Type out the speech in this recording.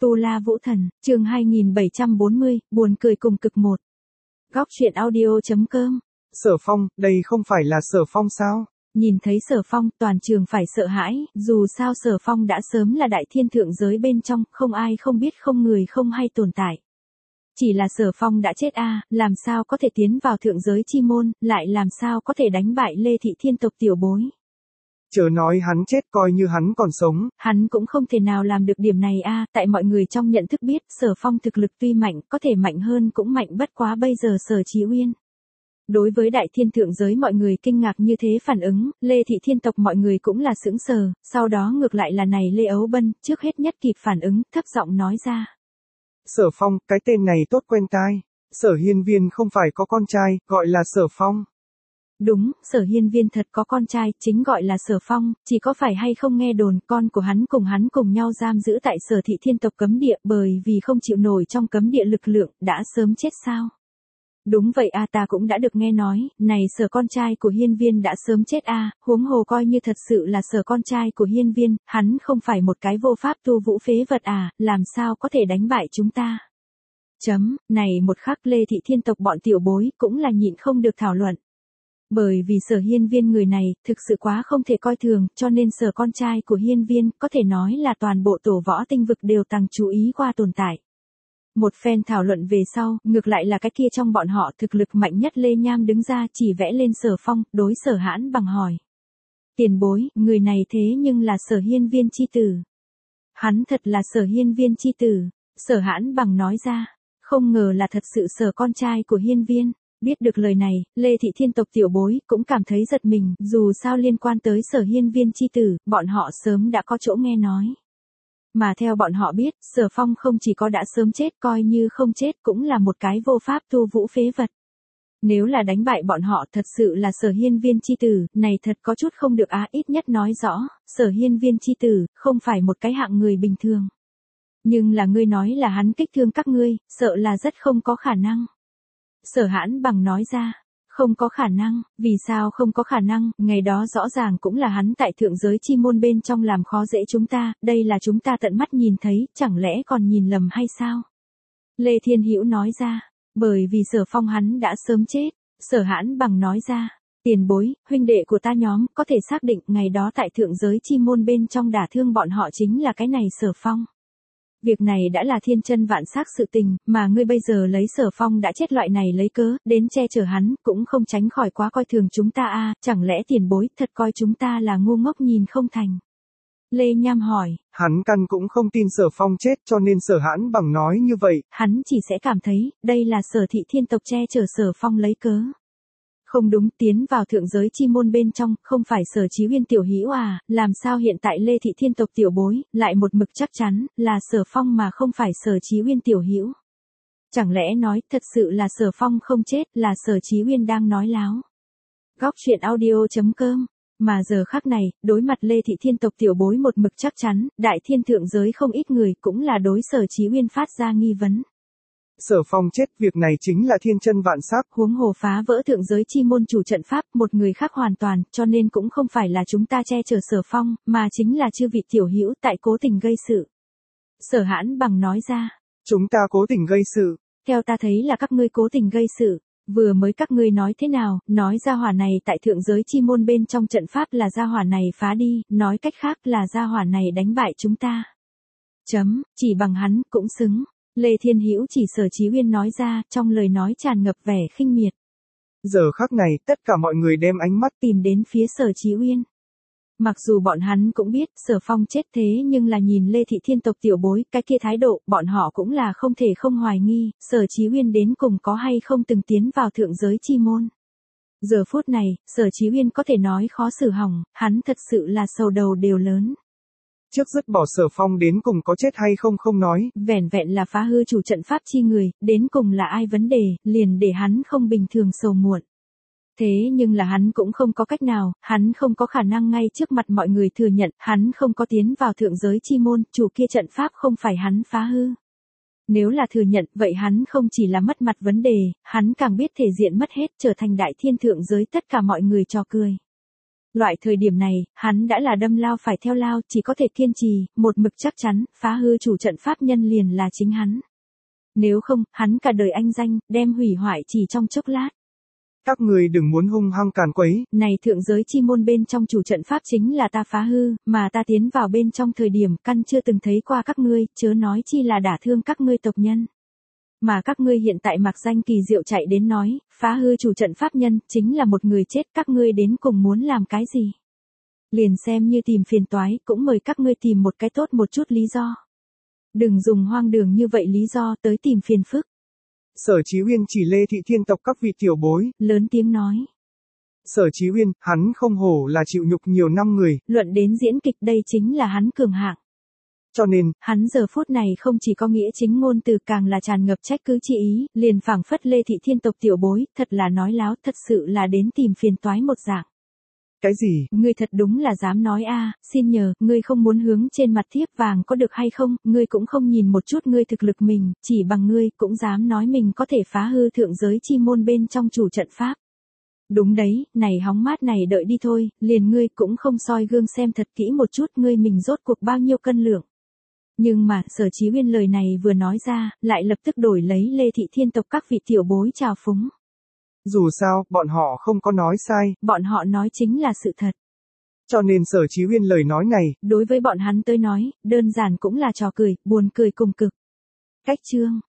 Tu La Vũ Thần, chương 2740, buồn cười cùng cực một. Góc truyện audio.com. Sở Phong, đây không phải là Sở Phong sao? Nhìn thấy Sở Phong, toàn trường phải sợ hãi, dù sao Sở Phong đã sớm là đại thiên thượng giới bên trong, không ai không biết không người không hay tồn tại. Chỉ là Sở Phong đã chết làm sao có thể tiến vào thượng giới chi môn, lại làm sao có thể đánh bại Lê Thị Thiên tộc tiểu bối. Chớ nói hắn chết coi như hắn còn sống. Hắn cũng không thể nào làm được điểm này tại mọi người trong nhận thức biết, Sở Phong thực lực tuy mạnh, có thể mạnh hơn cũng mạnh bất quá bây giờ Sở Chí Uyên. Đối với đại thiên thượng giới mọi người kinh ngạc như thế phản ứng, Lê Thị Thiên tộc mọi người cũng là sững sờ, sau đó ngược lại là này Lê Ấu Bân, trước hết nhất kịp phản ứng, thấp giọng nói ra. Sở Phong, cái tên này tốt quen tai. Sở Hiên Viên không phải có con trai, gọi là Sở Phong. Đúng, Sở Hiên Viên thật có con trai, chính gọi là Sở Phong, chỉ có phải hay không nghe đồn, con của hắn cùng nhau giam giữ tại Sở Thị Thiên tộc cấm địa bởi vì không chịu nổi trong cấm địa lực lượng, đã sớm chết sao? Đúng vậy ta cũng đã được nghe nói, này Sở con trai của Hiên Viên đã sớm chết huống hồ coi như thật sự là Sở con trai của Hiên Viên, hắn không phải một cái vô pháp tu vũ phế vật làm sao có thể đánh bại chúng ta? Này một khắc Lê Thị Thiên tộc bọn tiểu bối cũng là nhịn không được thảo luận. Bởi vì Sở Hiên Viên người này, thực sự quá không thể coi thường, cho nên Sở con trai của Hiên Viên, có thể nói là toàn bộ tổ võ tinh vực đều tăng chú ý qua tồn tại. Một phen thảo luận về sau, ngược lại là cái kia trong bọn họ thực lực mạnh nhất Lê Nham đứng ra chỉ vẽ lên Sở Phong, đối Sở Hãn Bằng hỏi. Tiền bối, người này thế nhưng là Sở Hiên Viên chi tử. Hắn thật là Sở Hiên Viên chi tử, Sở Hãn Bằng nói ra, không ngờ là thật sự Sở con trai của Hiên Viên. Biết được lời này, Lê Thị Thiên tộc tiểu bối cũng cảm thấy giật mình, dù sao liên quan tới Sở Hiên Viên chi tử, bọn họ sớm đã có chỗ nghe nói. Mà theo bọn họ biết, Sở Phong không chỉ có đã sớm chết coi như không chết cũng là một cái vô pháp tu vũ phế vật. Nếu là đánh bại bọn họ thật sự là Sở Hiên Viên chi tử, này thật có chút không được ít nhất nói rõ, Sở Hiên Viên chi tử, không phải một cái hạng người bình thường. Nhưng là ngươi nói là hắn kích thương các ngươi, sợ là rất không có khả năng. Sở Hãn Bằng nói ra, không có khả năng, vì sao không có khả năng, ngày đó rõ ràng cũng là hắn tại thượng giới chi môn bên trong làm khó dễ chúng ta, đây là chúng ta tận mắt nhìn thấy, chẳng lẽ còn nhìn lầm hay sao? Lê Thiên Hữu nói ra, bởi vì Sở Phong hắn đã sớm chết, Sở Hãn Bằng nói ra, tiền bối, huynh đệ của ta nhóm, có thể xác định ngày đó tại thượng giới chi môn bên trong đả thương bọn họ chính là cái này Sở Phong. Việc này đã là thiên chân vạn xác sự tình, mà ngươi bây giờ lấy Sở Phong đã chết loại này lấy cớ, đến che chở hắn, cũng không tránh khỏi quá coi thường chúng ta chẳng lẽ tiền bối thật coi chúng ta là ngu ngốc nhìn không thành. Lê Nham hỏi. Hắn căn cũng không tin Sở Phong chết cho nên Sở Hãn Bằng nói như vậy. Hắn chỉ sẽ cảm thấy, đây là Sở Thị Thiên tộc che chở Sở Phong lấy cớ. Không đúng, tiến vào thượng giới chi môn bên trong, không phải Sở Chí Uyên tiểu hữu làm sao hiện tại Lê Thị Thiên tộc tiểu bối, lại một mực chắc chắn, là Sở Phong mà không phải Sở Chí Uyên tiểu hữu. Chẳng lẽ nói, thật sự là Sở Phong không chết, là Sở Chí Uyên đang nói láo. Góc truyện audio.com. Mà giờ khắc này, đối mặt Lê Thị Thiên tộc tiểu bối một mực chắc chắn, đại thiên thượng giới không ít người cũng là đối Sở Chí Uyên phát ra nghi vấn. Sở Phong chết, việc này chính là thiên chân vạn xác, huống hồ phá vỡ thượng giới chi môn chủ trận pháp, một người khác hoàn toàn, cho nên cũng không phải là chúng ta che chở Sở Phong, mà chính là chư vị tiểu hữu tại cố tình gây sự. Sở Hãn Bằng nói ra, chúng ta cố tình gây sự. Theo ta thấy là các ngươi cố tình gây sự. Vừa mới các ngươi nói thế nào, nói gia hỏa này tại thượng giới chi môn bên trong trận pháp là gia hỏa này phá đi, nói cách khác là gia hỏa này đánh bại chúng ta. Chỉ bằng hắn cũng xứng. Lê Thiên Hữu chỉ Sở Chí Uyên nói ra, trong lời nói tràn ngập vẻ khinh miệt. Giờ khắc này, tất cả mọi người đem ánh mắt tìm đến phía Sở Chí Uyên. Mặc dù bọn hắn cũng biết Sở Phong chết thế nhưng là nhìn Lê Thị Thiên tộc tiểu bối, cái kia thái độ, bọn họ cũng là không thể không hoài nghi, Sở Chí Uyên đến cùng có hay không từng tiến vào thượng giới chi môn. Giờ phút này, Sở Chí Uyên có thể nói khó xử hỏng, hắn thật sự là sầu đầu đều lớn. Trước dứt bỏ Sở Phong đến cùng có chết hay không nói. Vẻn vẹn là phá hư chủ trận pháp chi người, đến cùng là ai vấn đề, liền để hắn không bình thường sầu muộn. Thế nhưng là hắn cũng không có cách nào, hắn không có khả năng ngay trước mặt mọi người thừa nhận, hắn không có tiến vào thượng giới chi môn, chủ kia trận pháp không phải hắn phá hư. Nếu là thừa nhận, vậy hắn không chỉ là mất mặt vấn đề, hắn càng biết thể diện mất hết trở thành đại thiên thượng giới tất cả mọi người trò cười. Loại thời điểm này, hắn đã là đâm lao phải theo lao, chỉ có thể kiên trì, một mực chắc chắn, phá hư chủ trận pháp nhân liền là chính hắn. Nếu không, hắn cả đời anh danh, đem hủy hoại chỉ trong chốc lát. Các ngươi đừng muốn hung hăng càn quấy. Này thượng giới chi môn bên trong chủ trận pháp chính là ta phá hư, mà ta tiến vào bên trong thời điểm căn chưa từng thấy qua các ngươi, chớ nói chi là đả thương các ngươi tộc nhân. Mà các ngươi hiện tại mặc danh kỳ diệu chạy đến nói, phá hư chủ trận pháp nhân, chính là một người chết, các ngươi đến cùng muốn làm cái gì? Liền xem như tìm phiền toái, cũng mời các ngươi tìm một cái tốt một chút lý do. Đừng dùng hoang đường như vậy lý do tới tìm phiền phức. Sở Chí Uyên chỉ Lê Thị Thiên tộc các vị tiểu bối. Lớn tiếng nói. Sở Chí Uyên, hắn không hổ là chịu nhục nhiều năm người. Luận đến diễn kịch đây chính là hắn cường hạng. Cho nên, hắn giờ phút này không chỉ có nghĩa chính ngôn từ càng là tràn ngập trách cứ chi ý, liền phảng phất Lê Thị Thiên tộc tiểu bối, thật là nói láo, thật sự là đến tìm phiền toái một dạng. Cái gì? Ngươi thật đúng là dám nói a, xin nhờ, ngươi không muốn hướng trên mặt thiếp vàng có được hay không, ngươi cũng không nhìn một chút ngươi thực lực mình, chỉ bằng ngươi cũng dám nói mình có thể phá hư thượng giới chi môn bên trong chủ trận pháp. Đúng đấy, này hóng mát này đợi đi thôi, liền ngươi cũng không soi gương xem thật kỹ một chút ngươi mình rốt cuộc bao nhiêu cân lượng. Nhưng mà, Sở Chí Uyên lời này vừa nói ra, lại lập tức đổi lấy Lê Thị Thiên tộc các vị tiểu bối trào phúng. Dù sao, bọn họ không có nói sai. Bọn họ nói chính là sự thật. Cho nên Sở Chí Uyên lời nói này, đối với bọn hắn tới nói, đơn giản cũng là trò cười, buồn cười cùng cực. Cách chương